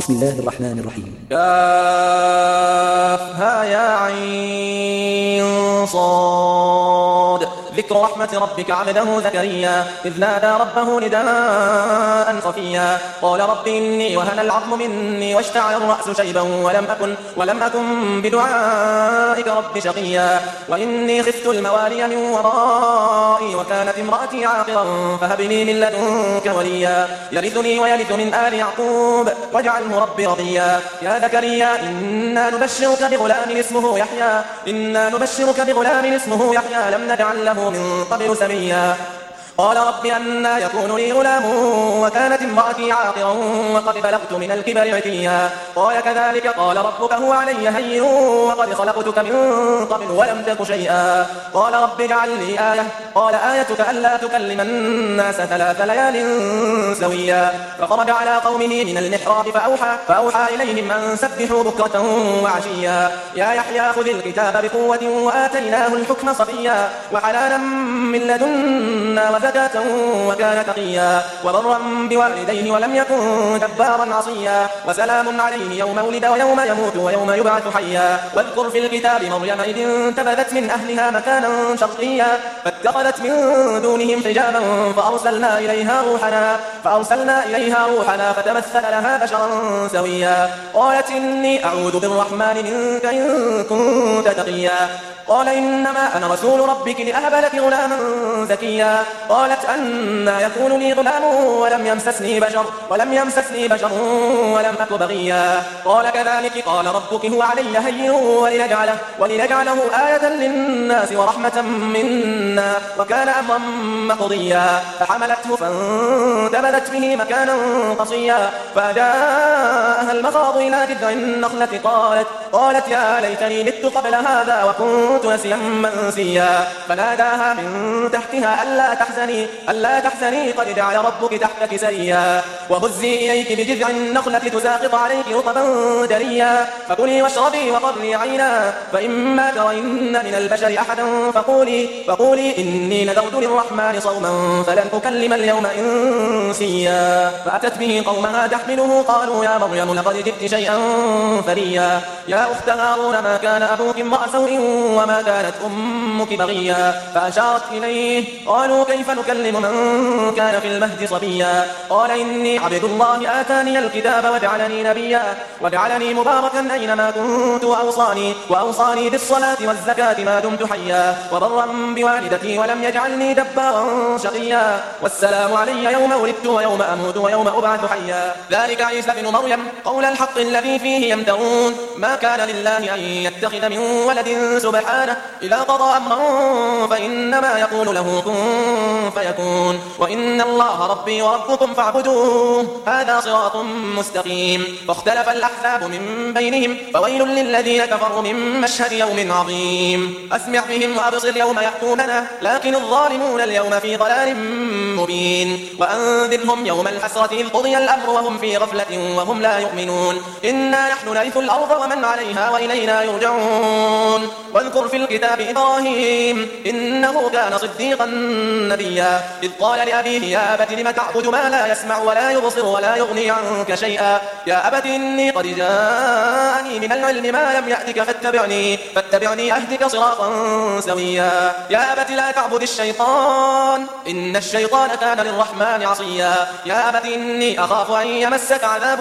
بسم الله الرحمن الرحيم. كافها يا عين صاد ذكر رحمة ربك عبده زكريا إذ نادى ربه نداء خفيا قال رب إني وهن العظم مني واشتعل الرأس شيبا ولم أكن بدعائك رب شقيا وإني خفت الموالي من ورائي وكانت امرأتي عاقرا فهب لي من لدنك وليا يرثني ويرث من آل يعقوب واجعله ربي رضيا يا زكريا إنا نبشرك بغلام اسمه يحيى لم نجعل له من قبل سميا قال رب أنى يكون لي غلام وكانت امرأتي عاقرا وقد بلغت من الكبر عتيا قال كذلك قال ربك هو علي هين وقد خلقتك من قبل ولم تك شيئا قال رب اجعل لي آية قال آيتك ألا تكلم الناس 3 ليال سويا فخرج على قومه من المحراب فأوحى إليهم أن سبحوا بكرة وعشيا يا يحيى خذ الكتاب بقوة وآتيناه الحكم صبيا وحنانا من لدنا زكاة وكان تقيا وبرا بوالديه ولم يكن جبارا عصيا وسلام عليه يوم ولد ويوم يموت ويوم يبعث حيا واذكر في الكتاب مريم إذ انتبذت من أهلها مكانا شرقيا فاتخذت من دونهم حجابا فأرسلنا إليها روحنا فتمثل لها بشرا سويا قالت إني أعوذ بالرحمن منك إن كنت تقيا قال إنما أنا رسول ربك لأهب لك غلاما زكيا قالت أنى يكون لي غلام ولم يمسسني بشر ولم أك بغيا قال كذلك قال ربك هو علي هين ولنجعله آية للناس ورحمة منا وكان أمرا مقضيا فحملته فانتبذت به مكانا قصيا فجاءها المخاض إلى جذع النخلة قالت يا ليتني مت قبل هذا وكنت نسيا منسيا فناداها من تحتها ألا تحزني قد جعل ربك تحتك سريا وهزي إليك بجذع النخلة تساقط عليك رطبا جريا فكلي واشربي وقري عينا فإما ترين من البشر أحدا فقولي إني نذرت للرحمن صوما فلن أكلم اليوم إنسيا فأتت به قومها تحمله قالوا يا مريم لقد جئت شيئا فريا يا أخت هارون ما كان أبوك امرأ سوء وما كانت أمك بغيا فأشارت إليه قالوا كيف نكلم من كان في المهد صبيا قال إني عبد الله آتاني الكتاب وجعلني نبيا وجعلني مباركا أينما كنت وأوصاني بالصلاة والزكاة ما دمت حيا وبرا بوالدتي ولم يجعلني جبارا شقيا والسلام علي يوم ولدت ويوم أموت ويوم أبعث حيا ذلك عيسى بن مريم قول الحق الذي فيه يمترون ما كان لله أن يتخذ من ولد سبحانه إذا قضى أمرا فإنما يقول له كن فيكون وإن الله ربي وربكم فاعبدوه هذا صراط مستقيم فاختلف الأحزاب من بينهم فويل للذين كفروا من مشهد يوم عظيم أسمع بهم وأبصر يوم يأتوننا لكن الظالمون اليوم في ضلال مبين وأنذرهم يوم الحسرة إذ قضي الأمر وهم في غفلة وهم لا يؤمنون إنا نحن نرث الأرض ومن عليها وإلينا يرجعون واذكر في الكتاب إبراهيم إنه كان صديقا نبيا إذ قال لأبيه يا أبت لم تعبد ما لا يسمع ولا يبصر ولا يغني عنك شيئا يا أبت إني قد جاءني من العلم ما لم يأتك فاتبعني أهدك صراطا سويا يا أبت لا تعبد الشيطان إن الشيطان كان للرحمن عصيا يا أبت إني أخاف أن يمسك عذاب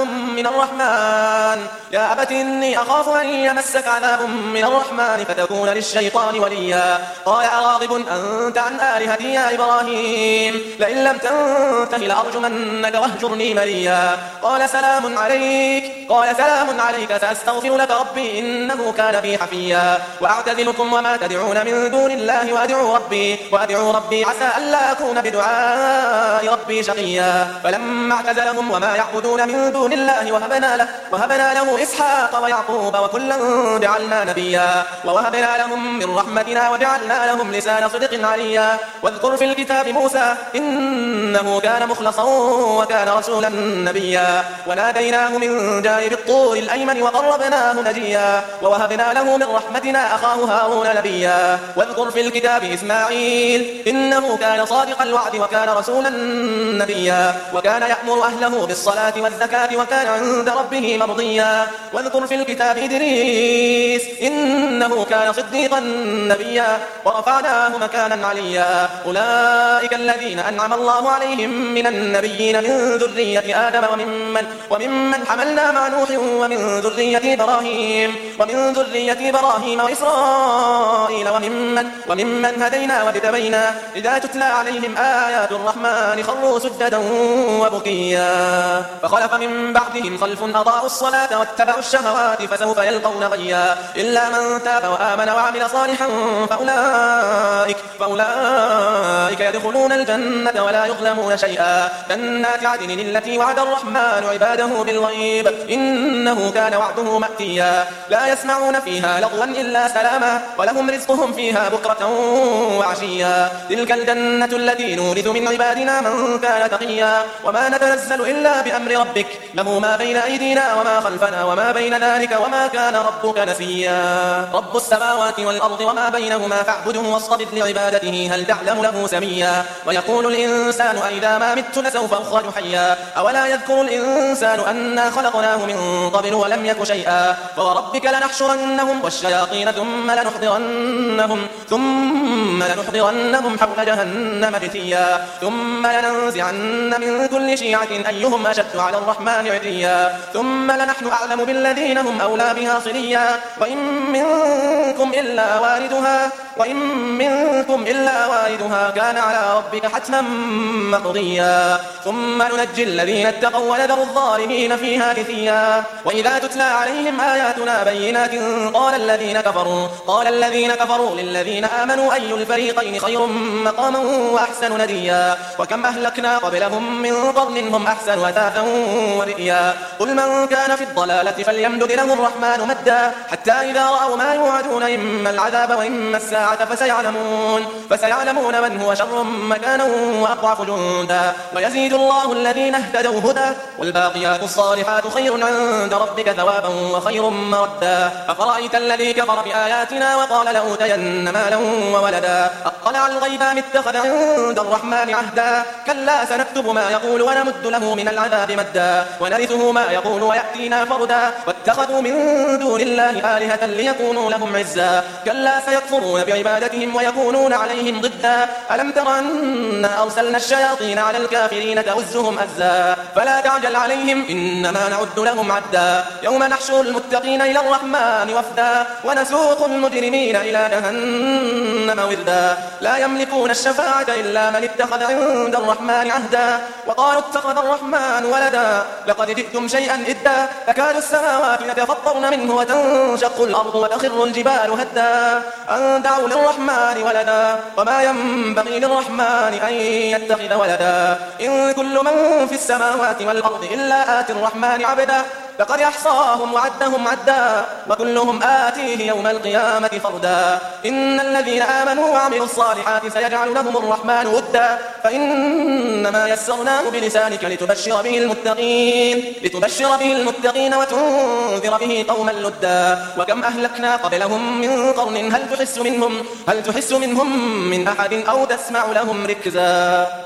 من الرحمن فتكون للشيطان وليا قال أراغب أنت عن آلهتي يا إبراهيم لئن لم تنته لأرجمنك واهجرني مليا قال سلام عليك سأستغفر لك ربي إنه كان بي حفيا وأعتزلكم وما تدعون من دون الله وأدعو ربي عسى ألا أكون بدعاء ربي شقيا فلما اعتزلهم وما يعبدون من دون الله وهبنا له إسحاق ويعقوب وأيوب وكلا جعلنا نبيا ووهبنا لهم من رحمتنا وجعلنا لهم لسان صدق عليا واذكر في الكتاب موسى إنه كان مخلصا وكان رسولا نبيا وناديناه من جانب الطور الأيمن وقربناه نجيا ووهبنا له من رحمتنا أخاه هارون نبيا واذكر في الكتاب إسماعيل إنه كان صادق الوعد وكان رسولا نبيا وكان يأمر أهله بالصلاة والزكاة وكان عند ربه مرضيا واذكر في الكتاب إدريس إنه كان صديقا نبيا ورفعناه مكانا عليا أولئك الذين أنعم الله عليهم من النبيين من ذرية آدم وممن حملنا مع نوح ومن ذرية إبراهيم وإسرائيل وممن هدينا واجتبينا إذا تتلى عليهم آيات الرحمن خروا سجدا وبكيا فخلف من بعدهم خلف أضاعوا الصلاة واتبعوا الشهوات فسوف يلقون غيا إلا من تاب وآمن وعمل صالحا فأولئك يدخلون الجنة ولا يظلمون شيئا جنات عدن التي وعد الرحمن عباده بالغيب إنه كان وعده مأتيا لا يسمعون فيها لغوا إلا سلاما ولهم رزقهم فيها بكرة وعشيا تلك الجنة التي نورث من عبادنا من كان تقيا وما نتنزل إلا بأمر ربك له ما بين أيدينا وما خلفنا وما بين ذلك وما كان ربك نسيا رب السماوات والأرض وما بينهما فاعبده واصطبر لعبادته هل تعلم له سميا ويقول الإنسان أئذا ما مت لسوف أخرج حيا أولا يذكر الإنسان أنا خلقناه من قبل ولم يك شيئا فوربك لنحشرنهم والشياطين ثم لنحضرنهم حول جهنم جثيا ثم لننزعن من كل شيعة أيهم أشد على الرحمن عتيا ثم لنحن أعلم بالذين هم أولى بها صليا وإن منكم إلا واردها كان على ربك حتما مقضيا ثم ننجي الذين اتقوا ونذر الظالمين فيها جثيا وإذا تتلى عليهم آياتنا بينات قال الذين كفروا للذين آمنوا أي الفريقين خير مقاما وأحسن نديا وكم أهلكنا قبلهم من قرن هم أحسن أثاثا ورئيا قل من كان في الضلالة فليمدد له الرحمن مدا حتى إذا رأوا ما يوعدون إما العذاب وإما الساعة فسيعلمون من هو شر مكانا وأضعف جندا ويزيد الله الذين اهتدوا هدى والباقيات الصالحات خير عند ربك ثوابا وخير مردا أفرأيت الذي كفر بآياتنا وقال لأوتين مالا وولدا أطلع الغيب أم اتخذ عند الرحمن عهدا كلا سنكتب ما يقول ونمد له من العذاب مدا ونرثه ما يقول ويأتينا فردا واتخذوا من دون الله آلهة ليكونوا لهم عزا كلا سيكفرون بعبادتهم ويكونون عليهم ضدا ألم تر أنا أرسلنا الشياطين على الكافرين تؤزهم أزا فلا تعجل عليهم إنما نعد لهم عدا يوم نحشر المتقين إلى الرحمن وفدا ونسوق المجرمين إلى جهنم وردا لا يملكون الشفاعة إلا من اتخذ عند الرحمن عهدا وقالوا اتخذ الرحمن ولدا لقد جئتم شيئا إدا تكاد السماوات يتفطرن منه وتنشق الأرض وتخر الجبال هدا أن دعوا للرحمن ولدا وما ينبغي للرحمن أن يتخذ ولدا إن كل من في السماوات والأرض إلا آتي الرحمن عبدا لقد أحصاهم وعدهم عدا وكلهم آتيه يوم القيامة فردا إن الذين آمنوا وعملوا الصالحات سيجعل لهم الرحمن ودا فإنما يسرناه بلسانك لتبشر به المتقين وتنذر به قوما لدا وكم أهلكنا قبلهم من قرن هل تحس منهم من أحد أو تسمع لهم ركزا.